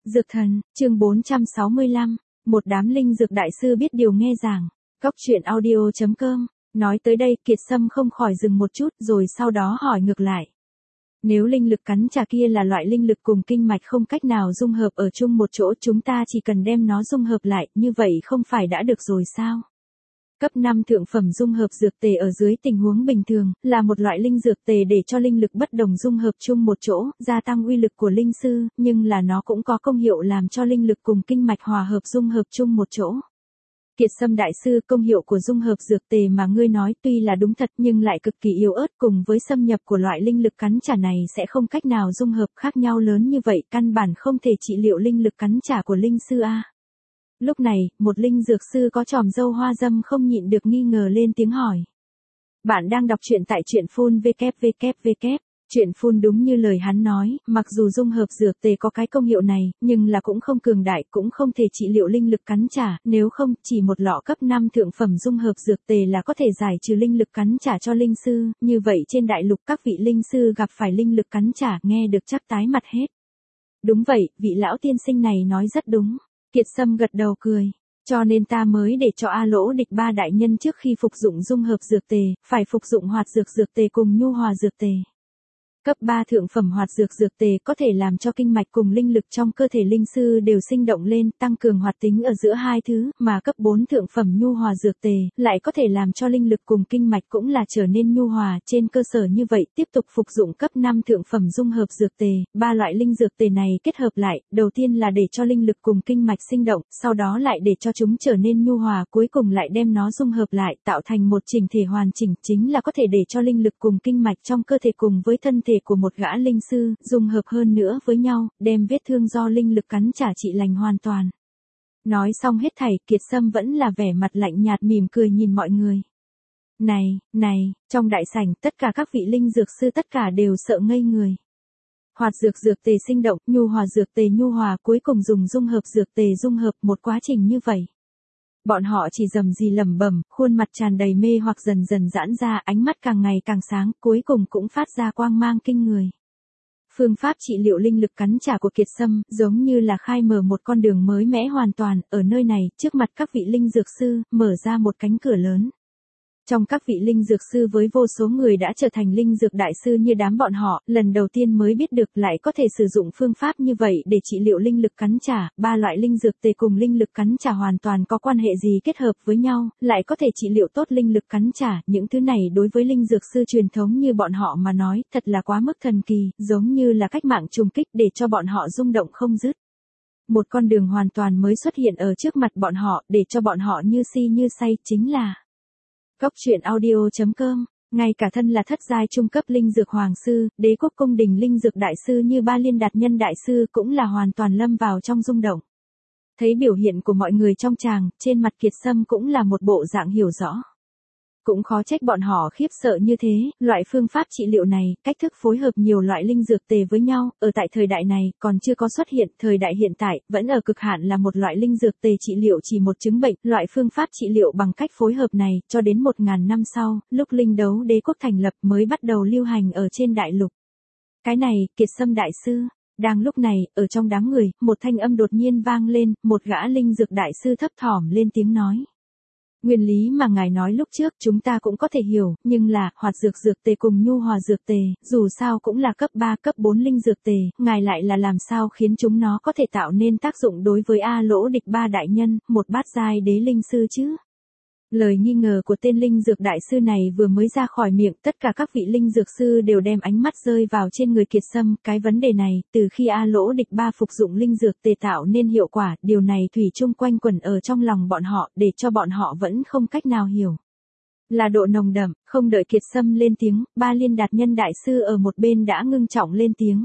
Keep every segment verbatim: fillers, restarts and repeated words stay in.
Dược thần, chương bốn trăm sáu mươi lăm, một đám linh dược đại sư biết điều nghe giảng. Góc truyện audio chấm com, nói tới đây Kiệt Sâm không khỏi dừng một chút rồi sau đó hỏi ngược lại. Nếu linh lực cắn trả kia là loại linh lực cùng kinh mạch không cách nào dung hợp ở chung một chỗ, chúng ta chỉ cần đem nó dung hợp lại, như vậy không phải đã được rồi sao? Cấp năm thượng phẩm dung hợp dược tề ở dưới tình huống bình thường, là một loại linh dược tề để cho linh lực bất đồng dung hợp chung một chỗ, gia tăng uy lực của linh sư, nhưng là nó cũng có công hiệu làm cho linh lực cùng kinh mạch hòa hợp dung hợp chung một chỗ. Kiệt Sâm đại sư, công hiệu của dung hợp dược tề mà ngươi nói tuy là đúng thật nhưng lại cực kỳ yếu ớt, cùng với xâm nhập của loại linh lực cắn trả này sẽ không cách nào dung hợp, khác nhau lớn như vậy căn bản không thể trị liệu linh lực cắn trả của linh sư a. Lúc này, một linh dược sư có tròm râu hoa dâm không nhịn được nghi ngờ lên tiếng hỏi. Bạn đang đọc truyện tại truyện phun www. Truyện phun đúng như lời hắn nói, mặc dù dung hợp dược tề có cái công hiệu này, nhưng là cũng không cường đại, cũng không thể trị liệu linh lực cắn trả, nếu không, chỉ một lọ cấp năm thượng phẩm dung hợp dược tề là có thể giải trừ linh lực cắn trả cho linh sư, như vậy trên đại lục các vị linh sư gặp phải linh lực cắn trả nghe được chắc tái mặt hết. Đúng vậy, vị lão tiên sinh này nói rất đúng. Kiệt Sâm gật đầu cười. Cho nên ta mới để cho A Lỗ Địch ba đại nhân trước khi phục dụng dung hợp dược tề, phải phục dụng hoạt dược dược tề cùng nhu hòa dược tề. Cấp ba thượng phẩm hoạt dược dược tề có thể làm cho kinh mạch cùng linh lực trong cơ thể linh sư đều sinh động lên, tăng cường hoạt tính ở giữa hai thứ, mà cấp bốn thượng phẩm nhu hòa dược tề lại có thể làm cho linh lực cùng kinh mạch cũng là trở nên nhu hòa. Trên cơ sở như vậy, tiếp tục phục dụng cấp năm thượng phẩm dung hợp dược tề, ba loại linh dược tề này kết hợp lại, đầu tiên là để cho linh lực cùng kinh mạch sinh động, sau đó lại để cho chúng trở nên nhu hòa, cuối cùng lại đem nó dung hợp lại, tạo thành một chỉnh thể hoàn chỉnh, chính là có thể để cho linh lực cùng kinh mạch trong cơ thể cùng với thân thể của một gã linh sư, dung hợp hơn nữa với nhau, đem vết thương do linh lực cắn trả trị lành hoàn toàn. Nói xong hết thảy, Kiệt Sâm vẫn là vẻ mặt lạnh nhạt mỉm cười nhìn mọi người. Này, này, trong đại sảnh, tất cả các vị linh dược sư tất cả đều sợ ngây người. Hoạt dược dược tề sinh động, nhu hòa dược tề nhu hòa, cuối cùng dùng dung hợp dược tề dung hợp, một quá trình như vậy. Bọn họ chỉ rầm rì lẩm bẩm, khuôn mặt tràn đầy mê hoặc dần dần giãn ra, ánh mắt càng ngày càng sáng, cuối cùng cũng phát ra quang mang kinh người. Phương pháp trị liệu linh lực cắn trả của Kiệt Sâm, giống như là khai mở một con đường mới mẽ hoàn toàn, ở nơi này, trước mặt các vị linh dược sư, mở ra một cánh cửa lớn. Trong các vị linh dược sư với vô số người đã trở thành linh dược đại sư như đám bọn họ, lần đầu tiên mới biết được lại có thể sử dụng phương pháp như vậy để trị liệu linh lực cắn trả, ba loại linh dược tề cùng linh lực cắn trả hoàn toàn có quan hệ gì kết hợp với nhau, lại có thể trị liệu tốt linh lực cắn trả, những thứ này đối với linh dược sư truyền thống như bọn họ mà nói, thật là quá mức thần kỳ, giống như là cách mạng trùng kích để cho bọn họ rung động không dứt. Một con đường hoàn toàn mới xuất hiện ở trước mặt bọn họ, để cho bọn họ như si như say, chính là Góc truyện audio chấm com, ngay cả thân là thất giai trung cấp linh dược hoàng sư, đế quốc cung đình linh dược đại sư như Ba Liên Đạt Nhân đại sư cũng là hoàn toàn lâm vào trong rung động. Thấy biểu hiện của mọi người trong tràng, trên mặt Kiệt Sâm cũng là một bộ dạng hiểu rõ. Cũng khó trách bọn họ khiếp sợ như thế, loại phương pháp trị liệu này, cách thức phối hợp nhiều loại linh dược tề với nhau, ở tại thời đại này, còn chưa có xuất hiện, thời đại hiện tại, vẫn ở cực hạn là một loại linh dược tề trị liệu chỉ một chứng bệnh, loại phương pháp trị liệu bằng cách phối hợp này, cho đến một ngàn năm sau, lúc linh đấu đế quốc thành lập mới bắt đầu lưu hành ở trên đại lục. Cái này, Kiệt Sâm đại sư. Đang lúc này, ở trong đám người, một thanh âm đột nhiên vang lên, một gã linh dược đại sư thấp thỏm lên tiếng nói. Nguyên lý mà ngài nói lúc trước chúng ta cũng có thể hiểu, nhưng là, hoạt dược dược tề cùng nhu hòa dược tề, dù sao cũng là cấp ba, cấp bốn linh dược tề, ngài lại là làm sao khiến chúng nó có thể tạo nên tác dụng đối với A Lỗ Địch ba đại nhân, một bát giai đế linh sư chứ? Lời nghi ngờ của tên linh dược đại sư này vừa mới ra khỏi miệng, tất cả các vị linh dược sư đều đem ánh mắt rơi vào trên người Kiệt Sâm, cái vấn đề này, từ khi A Lỗ Địch ba phục dụng linh dược tề tạo nên hiệu quả, điều này thủy chung quanh quẩn ở trong lòng bọn họ, để cho bọn họ vẫn không cách nào hiểu. Là độ nồng đậm, không đợi Kiệt Sâm lên tiếng, Ba Liên Đạt Nhân đại sư ở một bên đã ngưng trọng lên tiếng.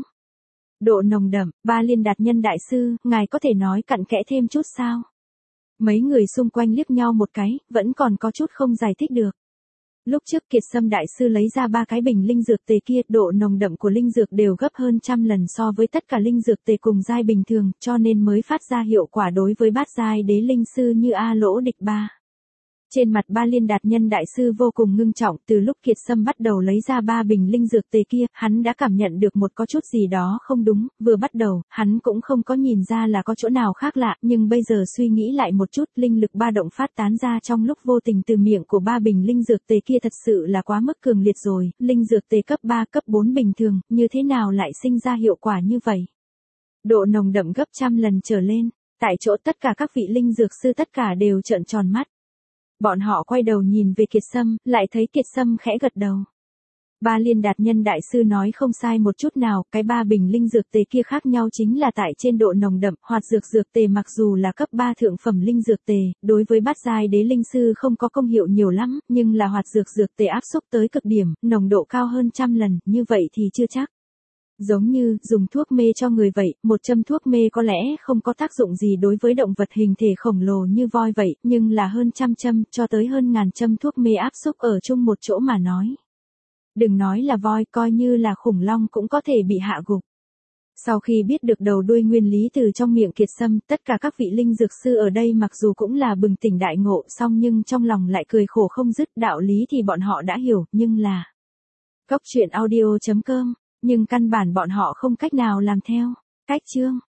Độ nồng đậm, Ba Liên Đạt Nhân đại sư, ngài có thể nói cặn kẽ thêm chút sao? Mấy người xung quanh liếc nhau một cái, vẫn còn có chút không giải thích được. Lúc trước Kiệt Sâm đại sư lấy ra ba cái bình linh dược tề kia, độ nồng đậm của linh dược đều gấp hơn trăm lần so với tất cả linh dược tề cùng giai bình thường, cho nên mới phát ra hiệu quả đối với bát giai đế linh sư như A Lỗ Địch ba. Trên mặt Ba Liên Đạt Nhân đại sư vô cùng ngưng trọng, từ lúc Kiệt Sâm bắt đầu lấy ra ba bình linh dược tề kia, hắn đã cảm nhận được một có chút gì đó không đúng, vừa bắt đầu, hắn cũng không có nhìn ra là có chỗ nào khác lạ, nhưng bây giờ suy nghĩ lại một chút, linh lực ba động phát tán ra trong lúc vô tình từ miệng của ba bình linh dược tề kia thật sự là quá mức cường liệt rồi, linh dược tề cấp ba, cấp bốn bình thường, như thế nào lại sinh ra hiệu quả như vậy? Độ nồng đậm gấp trăm lần trở lên, tại chỗ tất cả các vị linh dược sư tất cả đều trợn tròn mắt. Bọn họ quay đầu nhìn về Kiệt Sâm, lại thấy Kiệt Sâm khẽ gật đầu. Ba Liên Đạt Nhân đại sư nói không sai một chút nào, cái ba bình linh dược tề kia khác nhau chính là tại trên độ nồng đậm, hoạt dược dược tề mặc dù là cấp ba thượng phẩm linh dược tề, đối với bát giai đế linh sư không có công hiệu nhiều lắm, nhưng là hoạt dược dược tề áp xúc tới cực điểm, nồng độ cao hơn trăm lần, như vậy thì chưa chắc. Giống như, dùng thuốc mê cho người vậy, một châm thuốc mê có lẽ không có tác dụng gì đối với động vật hình thể khổng lồ như voi vậy, nhưng là hơn trăm châm, cho tới hơn ngàn châm thuốc mê áp xúc ở chung một chỗ mà nói. Đừng nói là voi, coi như là khủng long cũng có thể bị hạ gục. Sau khi biết được đầu đuôi nguyên lý từ trong miệng Kiệt Sâm, tất cả các vị linh dược sư ở đây mặc dù cũng là bừng tỉnh đại ngộ, song nhưng trong lòng lại cười khổ không dứt, đạo lý thì bọn họ đã hiểu, nhưng là... Cốc truyện audio chấm com, nhưng căn bản bọn họ không cách nào làm theo. Cách chương